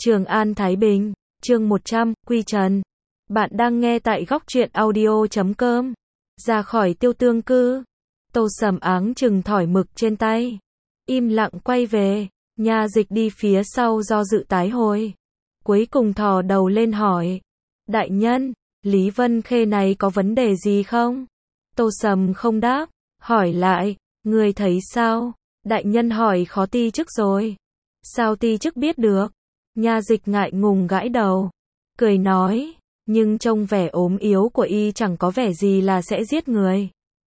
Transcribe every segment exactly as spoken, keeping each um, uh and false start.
Trường An Thái Bình, chương một trăm, Quy Trần. Bạn đang nghe tại góc truyện audio chấm com. Ra khỏi Tiêu Tương Cư. Tô Sầm áng chừng thỏi mực trên tay. Im lặng quay về. Nha Dịch đi phía sau do dự tái hồi. Cuối cùng thò đầu lên hỏi. Đại nhân, Lý Vân Khê này có vấn đề gì không? Tô Sầm không đáp. Hỏi lại, người thấy sao? Đại nhân hỏi khó ti chức rồi. Sao ti chức biết được? Nha Dịch ngại ngùng gãi đầu. Cười nói, nhưng trông vẻ ốm yếu của y chẳng có vẻ gì là sẽ giết người.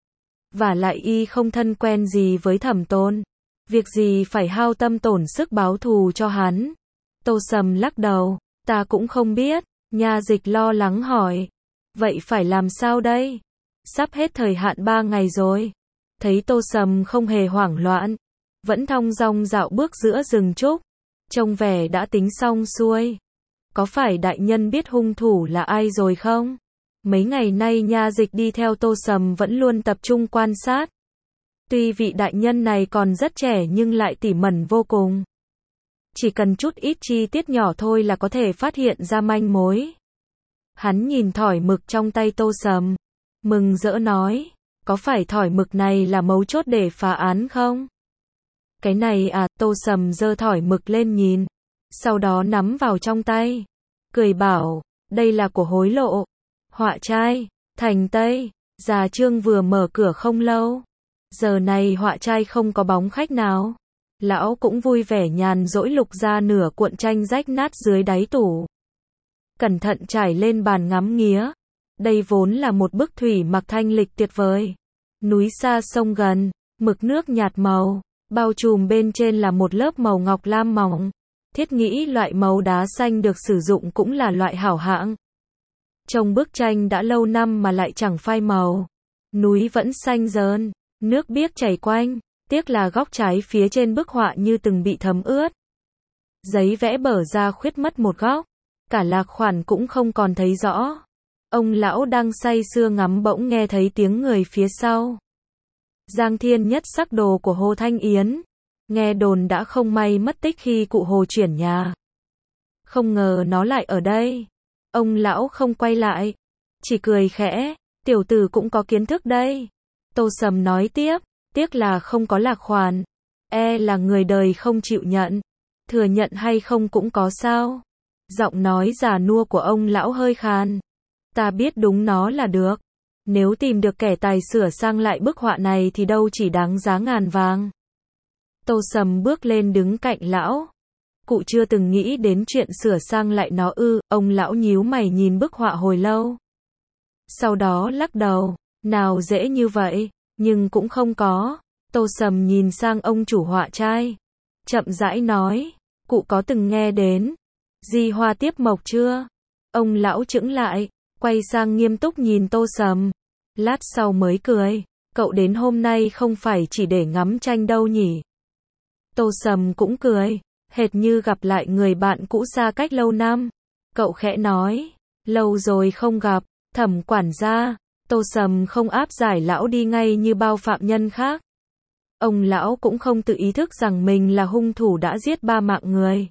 Và lại y không thân quen gì với Thẩm Tôn. Việc gì phải hao tâm tổn sức báo thù cho hắn. Tô Sầm lắc đầu, ta cũng không biết. Nha Dịch lo lắng hỏi. Vậy phải làm sao đây? Sắp hết thời hạn ba ngày rồi. Thấy Tô Sầm không hề hoảng loạn. Vẫn thong dong dạo bước giữa rừng trúc. Trông vẻ đã tính xong xuôi. Có phải đại nhân biết hung thủ là ai rồi không? Mấy ngày nay Nha Dịch đi theo Tô Sầm vẫn luôn tập trung quan sát. Tuy vị đại nhân này còn rất trẻ nhưng lại tỉ mẩn vô cùng. Chỉ cần chút ít chi tiết nhỏ thôi là có thể phát hiện ra manh mối. Hắn nhìn thỏi mực trong tay Tô Sầm. Mừng rỡ nói, có phải thỏi mực này là mấu chốt để phá án không? Cái này à, Tô Sầm giơ thỏi mực lên nhìn. Sau đó nắm vào trong tay. Cười bảo, đây là của hối lộ. Họa trai, Thành Tây, già Trương vừa mở cửa không lâu. Giờ này họa trai không có bóng khách nào. Lão cũng vui vẻ nhàn rỗi lục ra nửa cuộn tranh rách nát dưới đáy tủ. Cẩn thận trải lên bàn ngắm nghía. Đây vốn là một bức thủy mặc thanh lịch tuyệt vời. Núi xa sông gần, mực nước nhạt màu. Bao trùm bên trên là một lớp màu ngọc lam mỏng. Thiết nghĩ loại màu đá xanh được sử dụng cũng là loại hảo hạng. Trông bức tranh đã lâu năm mà lại chẳng phai màu. Núi vẫn xanh rơn, nước biếc chảy quanh, tiếc là góc trái phía trên bức họa như từng bị thấm ướt. Giấy vẽ bở ra khuyết mất một góc, cả lạc khoản cũng không còn thấy rõ. Ông lão đang say sưa ngắm bỗng nghe thấy tiếng người phía sau. Giang Thiên Nhất sắc đồ của Hồ Thanh Yến. Nghe đồn đã không may mất tích khi cụ Hồ chuyển nhà. Không ngờ nó lại ở đây. Ông lão không quay lại. Chỉ cười khẽ. Tiểu tử cũng có kiến thức đây. Tô Sầm nói tiếp. Tiếc là không có lạc khoản. E là người đời không chịu nhận. Thừa nhận hay không cũng có sao. Giọng nói già nua của ông lão hơi khàn. Ta biết đúng nó là được. Nếu tìm được kẻ tài sửa sang lại bức họa này thì đâu chỉ đáng giá ngàn vàng. Tô Sầm bước lên đứng cạnh lão. Cụ chưa từng nghĩ đến chuyện sửa sang lại nó ư? Ông lão nhíu mày nhìn bức họa hồi lâu. Sau đó lắc đầu. Nào dễ như vậy, nhưng cũng không có. Tô Sầm nhìn sang ông chủ họa trai. Chậm rãi nói. Cụ có từng nghe đến Di Hoa Tiếp Mộc chưa? Ông lão chững lại. Quay sang nghiêm túc nhìn Tô Sầm. Lát sau mới cười. Cậu đến hôm nay không phải chỉ để ngắm tranh đâu nhỉ? Tô Sầm cũng cười. Hệt như gặp lại người bạn cũ xa cách lâu năm. Cậu khẽ nói. Lâu rồi không gặp. Thẩm quản gia. Tô Sầm không áp giải lão đi ngay như bao phạm nhân khác. Ông lão cũng không tự ý thức rằng mình là hung thủ đã giết ba mạng người.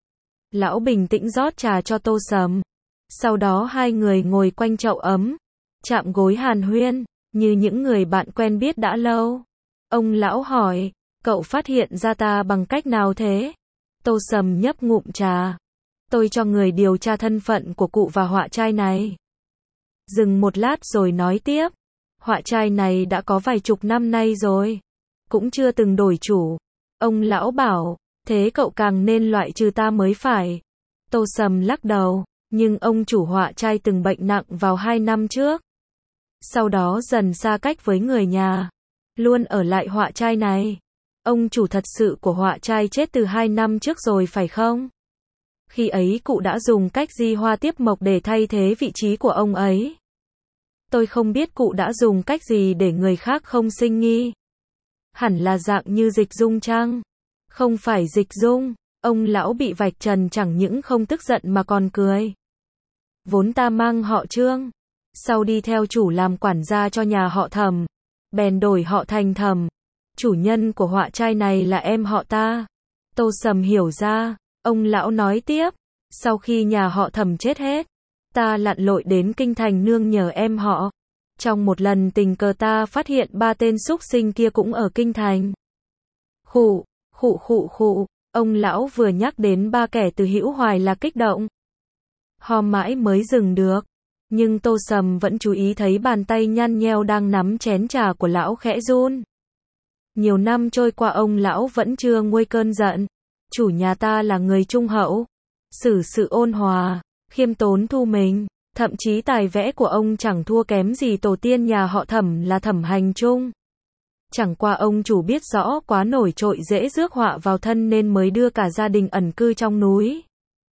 Lão bình tĩnh rót trà cho Tô Sầm. Sau đó hai người ngồi quanh chậu ấm, chạm gối hàn huyên, như những người bạn quen biết đã lâu. Ông lão hỏi, cậu phát hiện ra ta bằng cách nào thế? Tô Sầm nhấp ngụm trà. Tôi cho người điều tra thân phận của cụ và họa trai này. Dừng một lát rồi nói tiếp. Họa trai này đã có vài chục năm nay rồi. Cũng chưa từng đổi chủ. Ông lão bảo, thế cậu càng nên loại trừ ta mới phải. Tô Sầm lắc đầu. Nhưng ông chủ họa trai từng bệnh nặng vào hai năm trước. Sau đó dần xa cách với người nhà. Luôn ở lại họa trai này. Ông chủ thật sự của họa trai chết từ hai năm trước rồi phải không? Khi ấy cụ đã dùng cách Di Hoa Tiếp Mộc để thay thế vị trí của ông ấy. Tôi không biết cụ đã dùng cách gì để người khác không sinh nghi. Hẳn là dạng như Dịch Dung chăng? Không phải Dịch Dung. Ông lão bị vạch trần chẳng những không tức giận mà còn cười. Vốn ta mang họ Trương. Sau đi theo chủ làm quản gia cho nhà họ Thẩm. Bèn đổi họ thành Thẩm. Chủ nhân của họa trai này là em họ ta. Tô Sầm hiểu ra. Ông lão nói tiếp. Sau khi nhà họ Thẩm chết hết, ta lặn lội đến kinh thành nương nhờ em họ. Trong một lần tình cờ ta phát hiện ba tên súc sinh kia cũng ở kinh thành. Khụ, khụ khụ khụ, ông lão vừa nhắc đến ba kẻ Từ Hữu Hoài là kích động. Ho mãi mới dừng được, nhưng Tô Sầm vẫn chú ý thấy bàn tay nhăn nheo đang nắm chén trà của lão khẽ run. Nhiều năm trôi qua ông lão vẫn chưa nguôi cơn giận. Chủ nhà ta là người trung hậu, xử sự ôn hòa, khiêm tốn thu mình, thậm chí tài vẽ của ông chẳng thua kém gì tổ tiên nhà họ Thẩm là Thẩm Hành Trung. Chẳng qua ông chủ biết rõ quá nổi trội dễ rước họa vào thân nên mới đưa cả gia đình ẩn cư trong núi,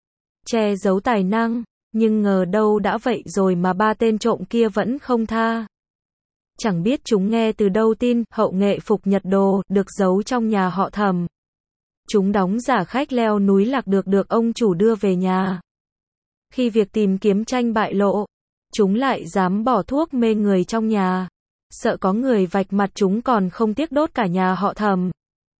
che giấu tài năng, nhưng ngờ đâu đã vậy rồi mà ba tên trộm kia vẫn không tha. Chẳng biết chúng nghe từ đâu tin hậu nghệ phục nhật đồ được giấu trong nhà họ Thẩm. Chúng đóng giả khách leo núi lạc được được ông chủ đưa về nhà. Khi việc tìm kiếm tranh bại lộ, chúng lại dám bỏ thuốc mê người trong nhà. Sợ có người vạch mặt chúng còn không tiếc đốt cả nhà họ Thẩm.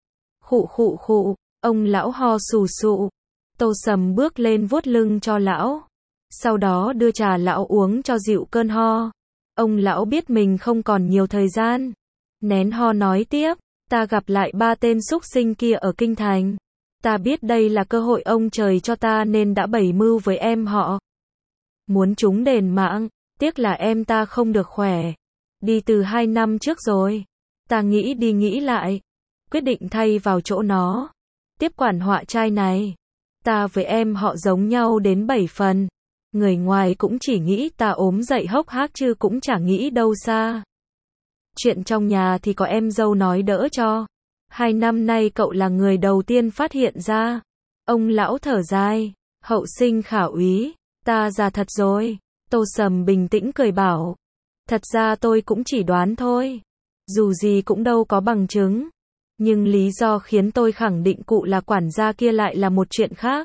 Khụ khụ khụ, ông lão ho sù sụ. Tô Sầm bước lên vuốt lưng cho lão. Sau đó đưa trà lão uống cho dịu cơn ho. Ông lão biết mình không còn nhiều thời gian. Nén ho nói tiếp, ta gặp lại ba tên súc sinh kia ở kinh thành. Ta biết đây là cơ hội ông trời cho ta nên đã bày mưu với em họ. Muốn chúng đền mạng, tiếc là em ta không được khỏe. Đi từ hai năm trước rồi. Ta nghĩ đi nghĩ lại. Quyết định thay vào chỗ nó. Tiếp quản họa trai này. Ta với em họ giống nhau đến bảy phần. Người ngoài cũng chỉ nghĩ ta ốm dậy hốc hác chứ cũng chả nghĩ đâu xa. Chuyện trong nhà thì có em dâu nói đỡ cho. Hai năm nay cậu là người đầu tiên phát hiện ra. Ông lão thở dài. Hậu sinh khảo úy. Ta già thật rồi. Tô Sầm bình tĩnh cười bảo. Thật ra tôi cũng chỉ đoán thôi. Dù gì cũng đâu có bằng chứng. Nhưng lý do khiến tôi khẳng định cụ là quản gia kia lại là một chuyện khác.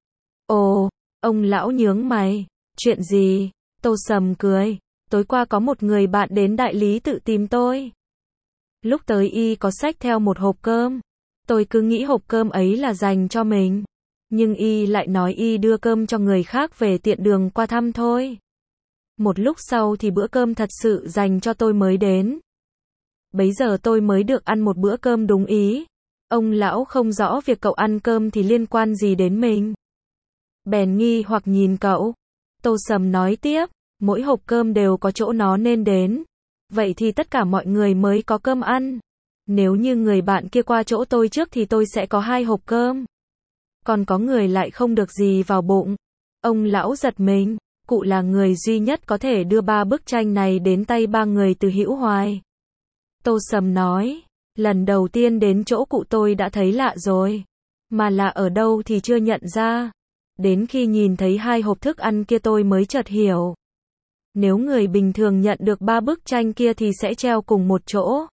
Ồ, ông lão nhướng mày. Chuyện gì? Tô Sầm cười. Tối qua có một người bạn đến đại lý tự tìm tôi. Lúc tới y có xách theo một hộp cơm. Tôi cứ nghĩ hộp cơm ấy là dành cho mình. Nhưng y lại nói y đưa cơm cho người khác về tiện đường qua thăm thôi. Một lúc sau thì bữa cơm thật sự dành cho tôi mới đến. Bấy giờ tôi mới được ăn một bữa cơm đúng ý. Ông lão không rõ việc cậu ăn cơm thì liên quan gì đến mình. Bèn nghi hoặc nhìn cậu. Tô Sầm nói tiếp, mỗi hộp cơm đều có chỗ nó nên đến. Vậy thì tất cả mọi người mới có cơm ăn. Nếu như người bạn kia qua chỗ tôi trước thì tôi sẽ có hai hộp cơm. Còn có người lại không được gì vào bụng. Ông lão giật mình, cụ là người duy nhất có thể đưa ba bức tranh này đến tay ba người Từ Hữu Hoài. Tô Sầm nói, lần đầu tiên đến chỗ cụ tôi đã thấy lạ rồi. Mà lạ ở đâu thì chưa nhận ra. Đến khi nhìn thấy hai hộp thức ăn kia tôi mới chợt hiểu. Nếu người bình thường nhận được ba bức tranh kia thì sẽ treo cùng một chỗ.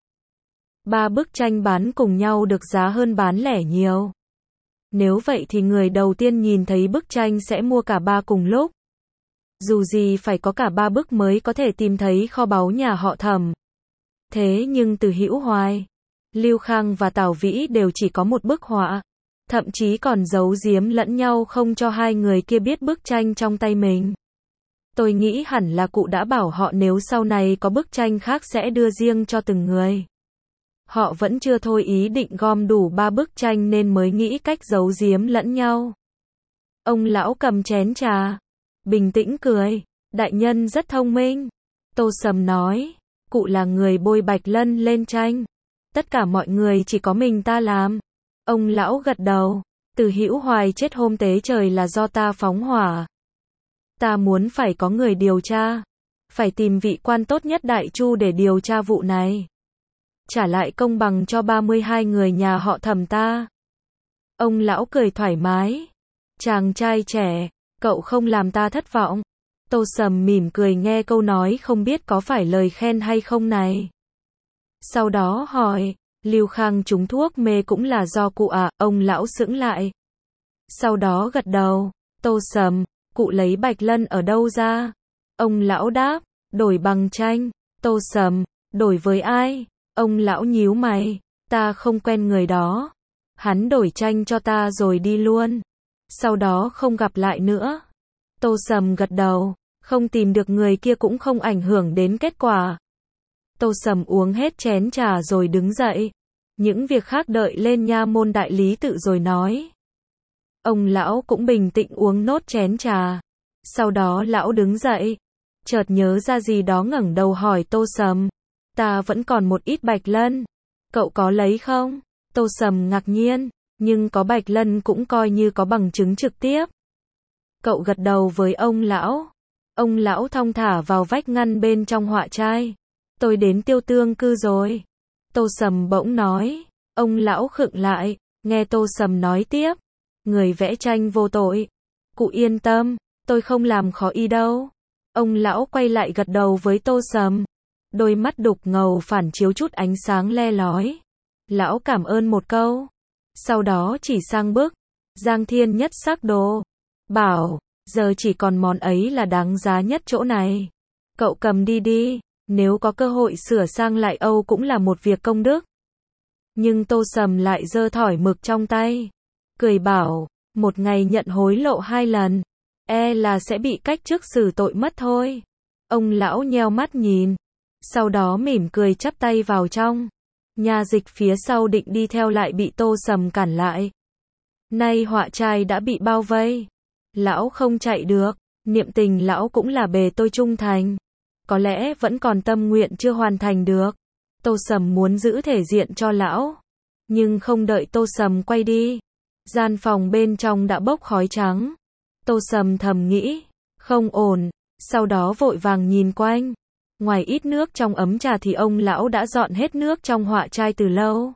Ba bức tranh bán cùng nhau được giá hơn bán lẻ nhiều. Nếu vậy thì người đầu tiên nhìn thấy bức tranh sẽ mua cả ba cùng lúc. Dù gì phải có cả ba bức mới có thể tìm thấy kho báu nhà họ Thẩm. Thế nhưng Từ Hữu Hoài, Lưu Khang và Tào Vĩ đều chỉ có một bức họa. Thậm chí còn giấu giếm lẫn nhau không cho hai người kia biết bức tranh trong tay mình. Tôi nghĩ hẳn là cụ đã bảo họ nếu sau này có bức tranh khác sẽ đưa riêng cho từng người. Họ vẫn chưa thôi ý định gom đủ ba bức tranh nên mới nghĩ cách giấu giếm lẫn nhau. Ông lão cầm chén trà, bình tĩnh cười. Đại nhân rất thông minh. Tô Sầm nói, cụ là người bôi bạch lân lên tranh. Tất cả mọi người chỉ có mình ta làm. Ông lão gật đầu. Từ Hữu Hoài chết hôm tế trời là do ta phóng hỏa. Ta muốn phải có người điều tra. Phải tìm vị quan tốt nhất Đại Chu để điều tra vụ này. Trả lại công bằng cho ba mươi hai người nhà họ Thẩm ta. Ông lão cười thoải mái. Chàng trai trẻ, cậu không làm ta thất vọng. Tô Sầm mỉm cười nghe câu nói không biết có phải lời khen hay không này. Sau đó hỏi, Lưu Khang trúng thuốc mê cũng là do cụ à? Ông lão sững lại. Sau đó gật đầu. Tô Sầm, cụ lấy bạch lân ở đâu ra? Ông lão đáp, đổi bằng tranh. Tô Sầm, đổi với ai? Ông lão nhíu mày, ta không quen người đó. Hắn đổi tranh cho ta rồi đi luôn. sau đó không gặp lại nữa. Tô Sầm gật đầu, không tìm được người kia cũng không ảnh hưởng đến kết quả. Tô Sầm uống hết chén trà rồi đứng dậy. Những việc khác đợi lên nha môn đại lý tự rồi nói. Ông lão cũng bình tĩnh uống nốt chén trà. Sau đó lão đứng dậy, chợt nhớ ra gì đó ngẩng đầu hỏi Tô Sầm. Ta vẫn còn một ít bạch lân. Cậu có lấy không? Tô Sầm ngạc nhiên, nhưng có bạch lân cũng coi như có bằng chứng trực tiếp. Cậu gật đầu với ông lão. Ông lão thong thả vào vách ngăn bên trong họa trai. Tôi đến Tiêu Tương Cư rồi. Tô Sầm bỗng nói. Ông lão khựng lại, nghe Tô Sầm nói tiếp. Người vẽ tranh vô tội. Cụ yên tâm, tôi không làm khó y đâu. Ông lão quay lại gật đầu với Tô Sầm. Đôi mắt đục ngầu phản chiếu chút ánh sáng le lói. Lão cảm ơn một câu. Sau đó chỉ sang bức. Giang Thiên Nhất sắc đồ. Bảo, giờ chỉ còn món ấy là đáng giá nhất chỗ này. Cậu cầm đi đi, nếu có cơ hội sửa sang lại Âu cũng là một việc công đức. Nhưng Tô Sầm lại giơ thỏi mực trong tay. Cười bảo, một ngày nhận hối lộ hai lần, e là sẽ bị cách chức xử tội mất thôi. Ông lão nheo mắt nhìn, sau đó mỉm cười chắp tay vào trong. Nha dịch phía sau định đi theo lại bị Tô Sầm cản lại. Nay họa trai đã bị bao vây. Lão không chạy được, niệm tình lão cũng là bề tôi trung thành. Có lẽ vẫn còn tâm nguyện chưa hoàn thành được. Tô Sầm muốn giữ thể diện cho lão. Nhưng không đợi Tô Sầm quay đi. Gian phòng bên trong đã bốc khói trắng. Tô Sầm thầm nghĩ, không ổn, sau đó vội vàng nhìn quanh. Ngoài ít nước trong ấm trà thì ông lão đã dọn hết nước trong họa trai từ lâu.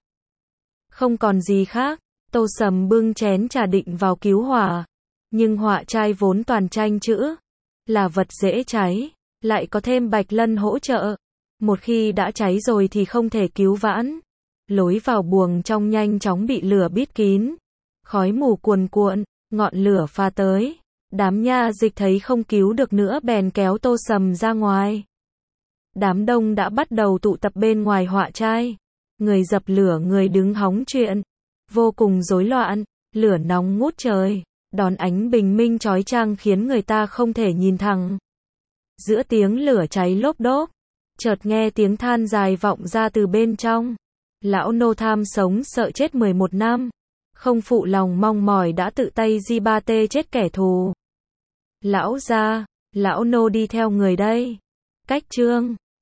Không còn gì khác, Tô Sầm bưng chén trà định vào cứu hỏa. Nhưng họa trai vốn toàn tranh chữ, là vật dễ cháy, lại có thêm bạch lân hỗ trợ. Một khi đã cháy rồi thì không thể cứu vãn. Lối vào buồng trong nhanh chóng bị lửa bít kín. Khói mù cuồn cuộn, ngọn lửa pha tới. Đám nha dịch thấy không cứu được nữa bèn kéo Tô Sầm ra ngoài. Đám đông đã bắt đầu tụ tập bên ngoài họa trai. Người dập lửa, người đứng hóng chuyện. Vô cùng rối loạn, lửa nóng ngút trời. Đón ánh bình minh chói chang khiến người ta không thể nhìn thẳng. Giữa tiếng lửa cháy lốp đốp, chợt nghe tiếng than dài vọng ra từ bên trong. Lão nô tham sống sợ chết mười một năm. Không phụ lòng mong mỏi đã tự tay di ba tê chết kẻ thù. Lão gia, lão nô đi theo người đây. Cách chương